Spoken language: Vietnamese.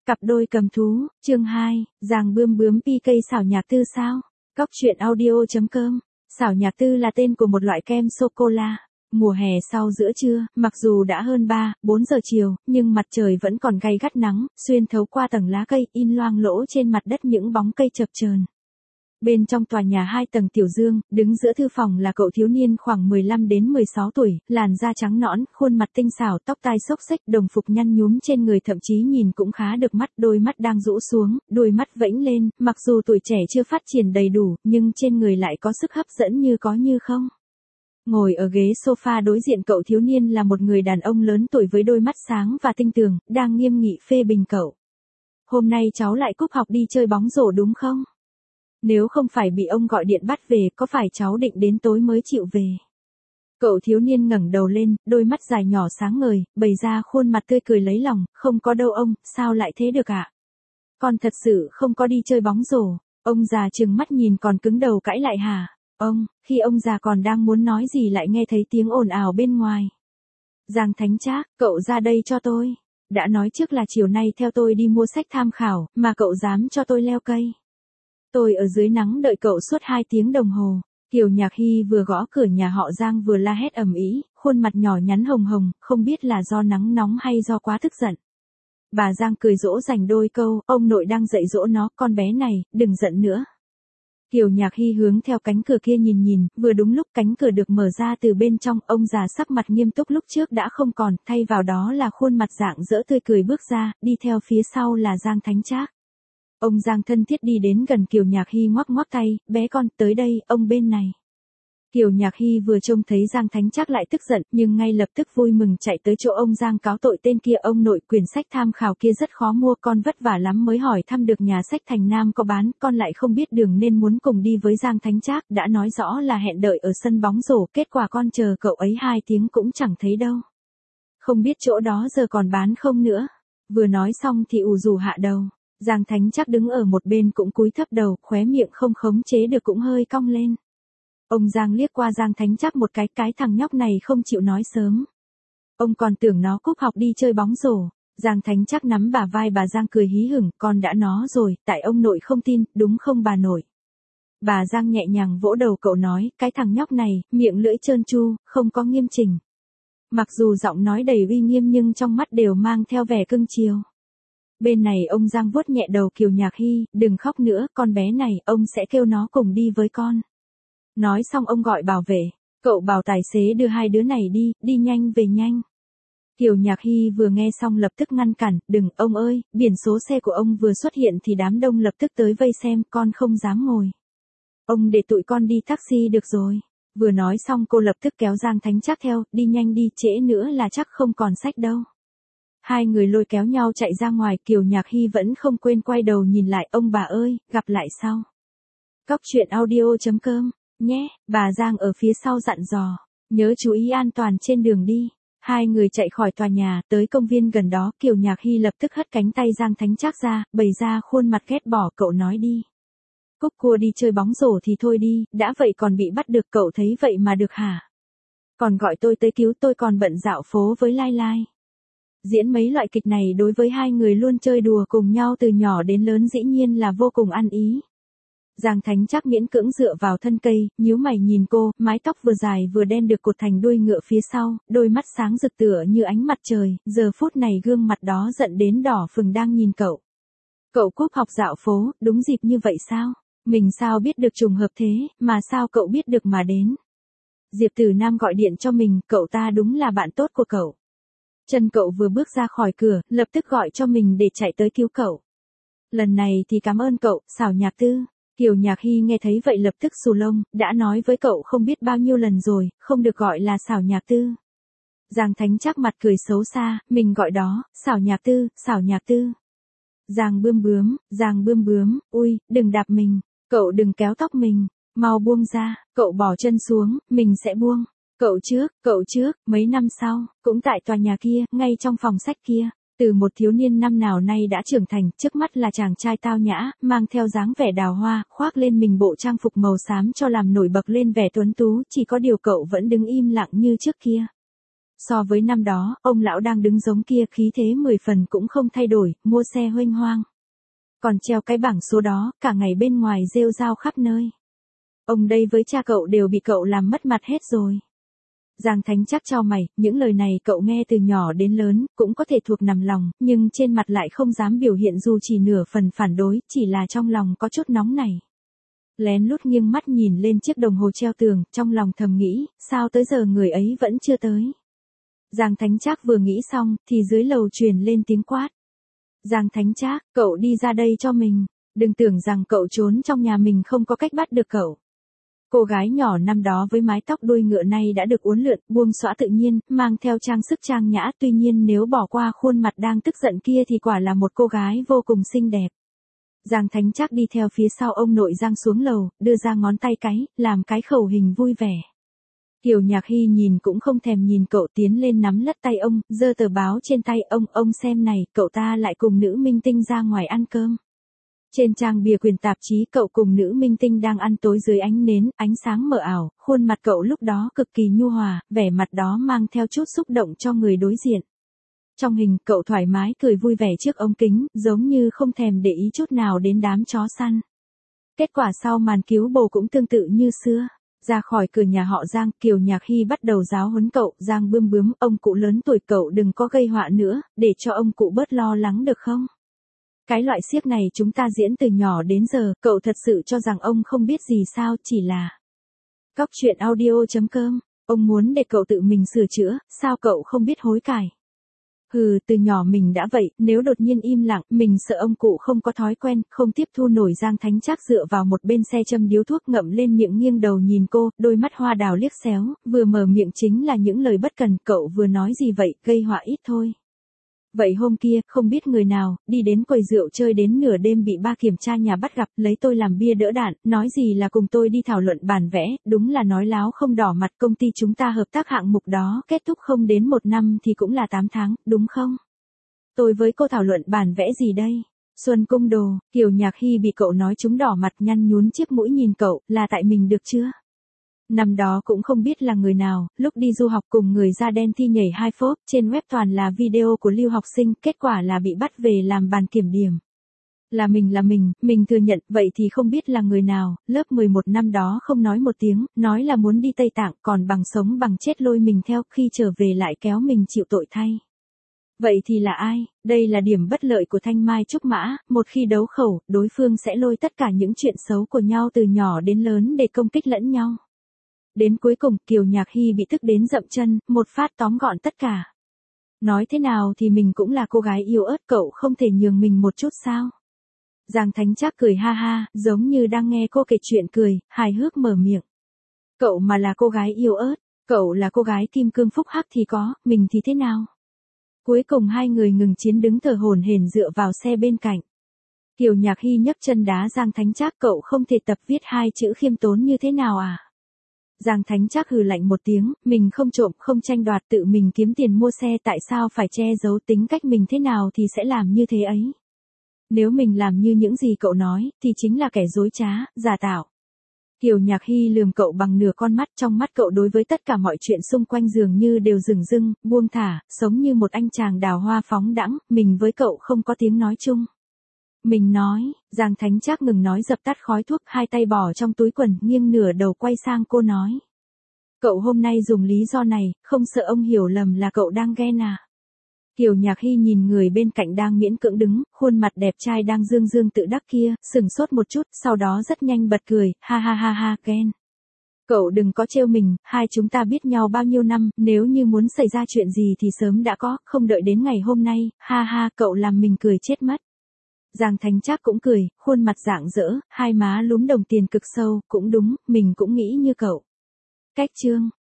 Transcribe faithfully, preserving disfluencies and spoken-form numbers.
Cặp đôi cầm thú, chương hai, Giang Bươm Bướm pê ca xảo nhạc tư sao? Cóc truyện audio chấm com. Xảo nhạc tư là tên của một loại kem sô-cô-la. Mùa hè sau giữa trưa, mặc dù đã hơn ba, bốn giờ chiều, nhưng mặt trời vẫn còn gay gắt nắng, xuyên thấu qua tầng lá cây, in loang lỗ trên mặt đất những bóng cây chập chờn. Bên trong tòa nhà hai tầng tiểu dương, đứng giữa thư phòng là cậu thiếu niên khoảng mười lăm đến mười sáu tuổi, làn da trắng nõn, khuôn mặt tinh xảo, tóc tai xốc xếch, đồng phục nhăn nhúm trên người thậm chí nhìn cũng khá được mắt, đôi mắt đang rũ xuống, đôi mắt vẫy lên, mặc dù tuổi trẻ chưa phát triển đầy đủ, nhưng trên người lại có sức hấp dẫn như có như không. Ngồi ở ghế sofa đối diện cậu thiếu niên là một người đàn ông lớn tuổi với đôi mắt sáng và tinh tường, đang nghiêm nghị phê bình cậu. Hôm nay cháu lại cúp học đi chơi bóng rổ đúng không? Nếu không phải bị ông gọi điện bắt về, có phải cháu định đến tối mới chịu về? Cậu thiếu niên ngẩng đầu lên, đôi mắt dài nhỏ sáng ngời, bày ra khuôn mặt tươi cười lấy lòng, không có đâu ông, sao lại thế được ạ? Con thật sự không có đi chơi bóng rổ. Ông già trừng mắt nhìn còn cứng đầu cãi lại hả? Ông, khi ông già còn đang muốn nói gì lại nghe thấy tiếng ồn ào bên ngoài. Giang Thánh Trác, cậu ra đây cho tôi. Đã nói trước là chiều nay theo tôi đi mua sách tham khảo, mà cậu dám cho tôi leo cây. Tôi ở dưới nắng đợi cậu suốt hai tiếng đồng hồ. Kiều Nhạc Hy vừa gõ cửa nhà họ Giang vừa la hét ầm ĩ, khuôn mặt nhỏ nhắn hồng hồng, không biết là do nắng nóng hay do quá tức giận. Bà Giang cười dỗ dành đôi câu, ông nội đang dạy dỗ nó, con bé này, đừng giận nữa. Kiều Nhạc Hy hướng theo cánh cửa kia nhìn nhìn, vừa đúng lúc cánh cửa được mở ra từ bên trong, ông già sắc mặt nghiêm túc lúc trước đã không còn, thay vào đó là khuôn mặt rạng rỡ tươi cười bước ra, đi theo phía sau là Giang Thánh Trác. Ông Giang thân thiết đi đến gần Kiều Nhạc Hy ngoắc ngoắc tay, bé con, tới đây, ông bên này. Kiều Nhạc Hy vừa trông thấy Giang Thánh Trác lại tức giận, nhưng ngay lập tức vui mừng chạy tới chỗ ông Giang cáo tội tên kia. Ông nội, quyển sách tham khảo kia rất khó mua, con vất vả lắm mới hỏi thăm được nhà sách Thành Nam có bán, con lại không biết đường nên muốn cùng đi với Giang Thánh Trác, đã nói rõ là hẹn đợi ở sân bóng rổ, kết quả con chờ cậu ấy hai tiếng cũng chẳng thấy đâu. Không biết chỗ đó giờ còn bán không nữa. Vừa nói xong thì ù rù hạ đầu. Giang Thánh Trác đứng ở một bên cũng cúi thấp đầu, khóe miệng không khống chế được cũng hơi cong lên. Ông Giang liếc qua Giang Thánh Trác một cái, cái thằng nhóc này không chịu nói sớm. Ông còn tưởng nó cúp học đi chơi bóng rổ. Giang Thánh Trác nắm bả vai bà Giang cười hí hửng, con đã nó rồi, tại ông nội không tin, đúng không bà nội? Bà Giang nhẹ nhàng vỗ đầu cậu nói, cái thằng nhóc này, miệng lưỡi trơn tru, không có nghiêm chỉnh. Mặc dù giọng nói đầy uy nghiêm nhưng trong mắt đều mang theo vẻ cưng chiều. Bên này ông Giang vuốt nhẹ đầu Kiều Nhạc Hy, đừng khóc nữa, con bé này, ông sẽ kêu nó cùng đi với con. Nói xong ông gọi bảo vệ, cậu bảo tài xế đưa hai đứa này đi, đi nhanh về nhanh. Kiều Nhạc Hy vừa nghe xong lập tức ngăn cản, đừng, ông ơi, biển số xe của ông vừa xuất hiện thì đám đông lập tức tới vây xem, con không dám ngồi. Ông để tụi con đi taxi được rồi. Vừa nói xong cô lập tức kéo Giang Thánh Trác theo, đi nhanh đi, trễ nữa là chắc không còn sách đâu. Hai người lôi kéo nhau chạy ra ngoài, Kiều Nhạc Hy vẫn không quên quay đầu nhìn lại, ông bà ơi, gặp lại sau. Cóc truyện audio chấm com, nhé, bà Giang ở phía sau dặn dò, nhớ chú ý an toàn trên đường đi. Hai người chạy khỏi tòa nhà, tới công viên gần đó, Kiều Nhạc Hy lập tức hất cánh tay Giang Thánh Trác ra, bày ra khuôn mặt ghét bỏ, cậu nói đi. Cúc cua đi chơi bóng rổ thì thôi đi, đã vậy còn bị bắt được, cậu thấy vậy mà được hả? Còn gọi tôi tới cứu, tôi còn bận dạo phố với Lai Lai. Diễn mấy loại kịch này đối với hai người luôn chơi đùa cùng nhau từ nhỏ đến lớn dĩ nhiên là vô cùng ăn ý. Giang Thánh Trác miễn cưỡng dựa vào thân cây, nhíu mày nhìn cô, mái tóc vừa dài vừa đen được cột thành đuôi ngựa phía sau, đôi mắt sáng rực tựa như ánh mặt trời, giờ phút này gương mặt đó giận đến đỏ phừng đang nhìn cậu. Cậu cúp học dạo phố, đúng dịp như vậy sao? Mình sao biết được trùng hợp thế, mà sao cậu biết được mà đến? Diệp Tử Nam gọi điện cho mình, cậu ta đúng là bạn tốt của cậu. Chân cậu vừa bước ra khỏi cửa, lập tức gọi cho mình để chạy tới cứu cậu. Lần này thì cảm ơn cậu, xảo nhạc tư. Kiều Nhạc Hy nghe thấy vậy lập tức xù lông, đã nói với cậu không biết bao nhiêu lần rồi, không được gọi là xảo nhạc tư. Giang Thánh Trác mặt cười xấu xa, mình gọi đó, xảo nhạc tư, xảo nhạc tư. Giang Bươm Bướm, Giang Bươm Bướm, ui, đừng đạp mình, cậu đừng kéo tóc mình, mau buông ra, cậu bỏ chân xuống, mình sẽ buông. Cậu trước, cậu trước, mấy năm sau, cũng tại tòa nhà kia, ngay trong phòng sách kia, từ một thiếu niên năm nào nay đã trưởng thành, trước mắt là chàng trai tao nhã, mang theo dáng vẻ đào hoa, khoác lên mình bộ trang phục màu xám cho làm nổi bật lên vẻ tuấn tú, chỉ có điều cậu vẫn đứng im lặng như trước kia. So với năm đó, ông lão đang đứng giống kia khí thế mười phần cũng không thay đổi, mua xe huênh hoang. Còn treo cái bảng số đó, cả ngày bên ngoài rêu rao khắp nơi. Ông đây với cha cậu đều bị cậu làm mất mặt hết rồi. Giang Thánh Trác chau mày, những lời này cậu nghe từ nhỏ đến lớn, cũng có thể thuộc nằm lòng, nhưng trên mặt lại không dám biểu hiện dù chỉ nửa phần phản đối, chỉ là trong lòng có chút nóng này. Lén lút nghiêng mắt nhìn lên chiếc đồng hồ treo tường, trong lòng thầm nghĩ, sao tới giờ người ấy vẫn chưa tới. Giang Thánh Trác vừa nghĩ xong, thì dưới lầu truyền lên tiếng quát. Giang Thánh Trác, cậu đi ra đây cho mình, đừng tưởng rằng cậu trốn trong nhà mình không có cách bắt được cậu. Cô gái nhỏ năm đó với mái tóc đuôi ngựa nay đã được uốn lượn, buông xõa tự nhiên, mang theo trang sức trang nhã, tuy nhiên nếu bỏ qua khuôn mặt đang tức giận kia thì quả là một cô gái vô cùng xinh đẹp. Giang Thánh Trác đi theo phía sau ông nội Giang xuống lầu, đưa ra ngón tay cái, làm cái khẩu hình vui vẻ. Kiều Nhạc Hy nhìn cũng không thèm nhìn cậu, tiến lên nắm lất tay ông, giơ tờ báo trên tay ông, ông xem này, cậu ta lại cùng nữ minh tinh ra ngoài ăn cơm. Trên trang bìa quyển tạp chí cậu cùng nữ minh tinh đang ăn tối dưới ánh nến, ánh sáng mờ ảo, khuôn mặt cậu lúc đó cực kỳ nhu hòa, vẻ mặt đó mang theo chút xúc động cho người đối diện. Trong hình, cậu thoải mái cười vui vẻ trước ống kính, giống như không thèm để ý chút nào đến đám chó săn. Kết quả sau màn cứu bồ cũng tương tự như xưa. Ra khỏi cửa nhà họ Giang, Kiều Nhạc Hy bắt đầu giáo huấn cậu, Giang bươm bướm, ông cụ lớn tuổi cậu đừng có gây họa nữa, để cho ông cụ bớt lo lắng được không? Cái loại xiếc này chúng ta diễn từ nhỏ đến giờ, cậu thật sự cho rằng ông không biết gì sao, chỉ là... Cóc truyện audio chấm com, ông muốn để cậu tự mình sửa chữa, sao cậu không biết hối cải? Hừ, từ nhỏ mình đã vậy, nếu đột nhiên im lặng, mình sợ ông cụ không có thói quen, không tiếp thu nổi. Giang Thánh Trác dựa vào một bên xe châm điếu thuốc ngậm lên miệng nghiêng đầu nhìn cô, đôi mắt hoa đào liếc xéo, vừa mở miệng chính là những lời bất cần, cậu vừa nói gì vậy, gây họa ít thôi. Vậy hôm kia, không biết người nào, đi đến quầy rượu chơi đến nửa đêm bị ba kiểm tra nhà bắt gặp, lấy tôi làm bia đỡ đạn, nói gì là cùng tôi đi thảo luận bản vẽ, đúng là nói láo không đỏ mặt. Công ty chúng ta hợp tác hạng mục đó, kết thúc không đến một năm thì cũng là tám tháng, đúng không? Tôi với cô thảo luận bản vẽ gì đây? Xuân cung đồ, Kiều Nhạc Hy bị cậu nói chúng đỏ mặt, nhăn nhún chiếc mũi nhìn cậu, là tại mình được chưa? Năm đó cũng không biết là người nào, lúc đi du học cùng người da đen thi nhảy hai phốp, trên web toàn là video của lưu học sinh, kết quả là bị bắt về làm bàn kiểm điểm. Là mình là mình, mình thừa nhận, vậy thì không biết là người nào, lớp mười một năm đó không nói một tiếng, nói là muốn đi Tây Tạng, còn bằng sống bằng chết lôi mình theo, khi trở về lại kéo mình chịu tội thay. Vậy thì là ai? Đây là điểm bất lợi của Thanh Mai Trúc Mã, một khi đấu khẩu, đối phương sẽ lôi tất cả những chuyện xấu của nhau từ nhỏ đến lớn để công kích lẫn nhau. Đến cuối cùng, Kiều Nhạc Hy bị tức đến dậm chân, một phát tóm gọn tất cả. Nói thế nào thì mình cũng là cô gái yêu ớt, cậu không thể nhường mình một chút sao? Giang Thánh Trác cười ha ha, giống như đang nghe cô kể chuyện cười, hài hước mở miệng. Cậu mà là cô gái yêu ớt, cậu là cô gái kim cương phúc hắc thì có, mình thì thế nào? Cuối cùng hai người ngừng chiến đứng thở hổn hển dựa vào xe bên cạnh. Kiều Nhạc Hy nhấc chân đá Giang Thánh Trác, cậu không thể tập viết hai chữ khiêm tốn như thế nào à? Giang Thánh Trác hừ lạnh một tiếng, mình không trộm, không tranh đoạt, tự mình kiếm tiền mua xe, tại sao phải che giấu, tính cách mình thế nào thì sẽ làm như thế ấy. Nếu mình làm như những gì cậu nói, thì chính là kẻ dối trá, giả tạo. Kiều Nhạc Hy lườm cậu bằng nửa con mắt, trong mắt cậu đối với tất cả mọi chuyện xung quanh dường như đều dửng dưng, buông thả, sống như một anh chàng đào hoa phóng đãng, mình với cậu không có tiếng nói chung. Mình nói, Giang Thánh Trác ngừng nói, dập tắt khói thuốc, hai tay bỏ trong túi quần, nghiêng nửa đầu quay sang cô nói. Cậu hôm nay dùng lý do này, không sợ ông hiểu lầm là cậu đang ghen à? Kiều Nhạc Hy nhìn người bên cạnh đang miễn cưỡng đứng, khuôn mặt đẹp trai đang dương dương tự đắc kia, sừng sốt một chút, sau đó rất nhanh bật cười, ha ha ha ha, ghen. Cậu đừng có trêu mình, hai chúng ta biết nhau bao nhiêu năm, nếu như muốn xảy ra chuyện gì thì sớm đã có, không đợi đến ngày hôm nay, ha ha, cậu làm mình cười chết mất. Giang Thánh Trác cũng cười, khuôn mặt rạng rỡ, hai má lúm đồng tiền cực sâu, cũng đúng, mình cũng nghĩ như cậu. Cách chương